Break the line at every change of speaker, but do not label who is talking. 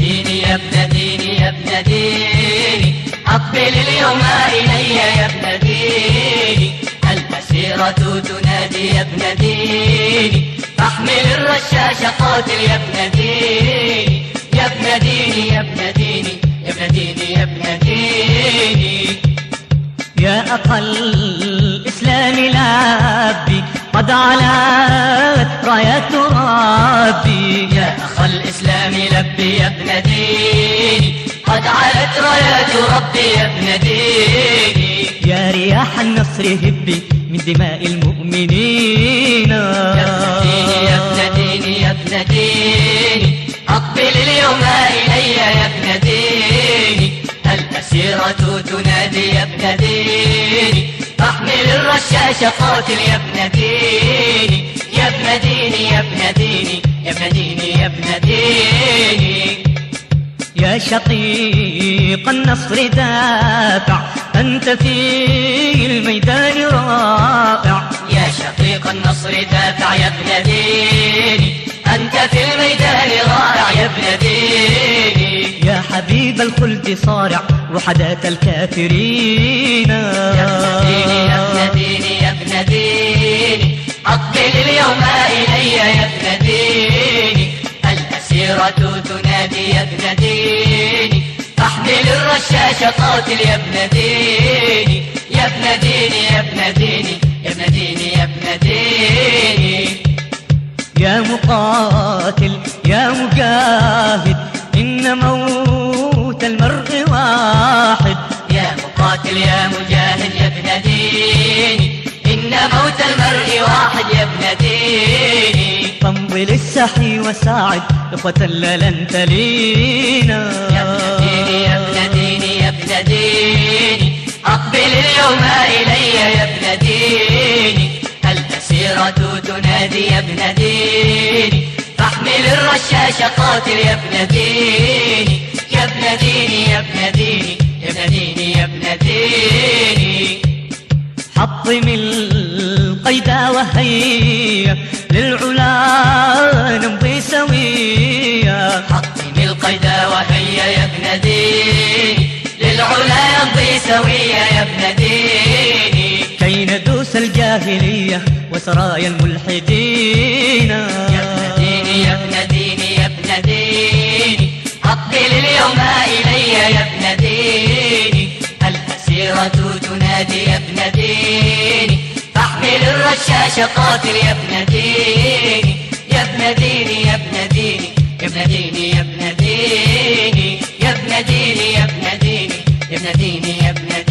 ديني يا ابن ديني يا ابن ديني، أقبل اليوم إلي يا ابن ديني، المسيرة تنادي يا ابن ديني، فاحمل الرشاش قاتل يا ابن ديني، يا ابن ديني يا ابن ديني يا ابن ديني يا ابن ديني.
يا أخا الإسلام لبي قد علت راية ربي،
يا أخا الإسلام لبي يا ابن ديني، قد علت راية ربي يا ابن ديني.
يا رياح النصر هبي من دماء المؤمنين،
يا ابن ديني يا ابن ديني يا ابن ديني، أقبل اليوم إلي يا ابن ديني، المسيرة تنادي يا ابن ديني، فاحمل الرشاش قاتل يا ابن ديني، يا ابن ديني يا ابن ديني يا ابن ديني يا ابن ديني.
يا شقيق النصر دافع أنت في الميدان رائع،
يا شقيق النصر دافع يا ابن ديني، أنت في الميدان رائع يا ابن ديني.
يا حبيب الخلد صارع وحداة الكافرين،
يا ابن ديني يا ابن ديني يا ابن ديني، أقبل اليوم إلي يا ابن ديني، المسيرة تنادي يا ابن ديني، فاحمل الرشاش قاتل يا ابن ديني، يا ابن ديني يا ابن ديني يا ابن ديني يا ابن ديني.
يا مقاتل يا مجاهد إن موت المرء واحد،
يا مقاتل يا مجاهد يا ابن ديني، إن موت المرء واحد يا ابن ديني.
فامضي للسحي وساعد إخوة لن تلينا،
يا ابن ديني يا ابن ديني يا ابن ديني، أقبل اليوم إلي يا ابن ديني، المسيرة تنادي يا ابن ديني، فاحمل الرشاش قاتل يا ابن ديني، يا ابن ديني يا ابن ديني يا ابن ديني يا ابن ديني.
حطم القيد وهيا للعلا نمضي سويا،
حطم القيد وهيا يا ابن ديني، للعلا يمضي سويا يا ابن ديني.
كي ندوس الجاهلية وسرايا الملحدين،
يا ابن ديني يا ابن ديني يا ابن ديني، أقبل اليوم إلي يا ابن ديني، المسيرة تنادي يا ابن ديني، فاحمل الرشاش قاتل يا ابن ديني، يا ابن ديني يا ابن ديني يا ابن ديني يا ابن ديني، يا ابن ديني يا ابن ديني يا ابن ديني يا ابن ديني.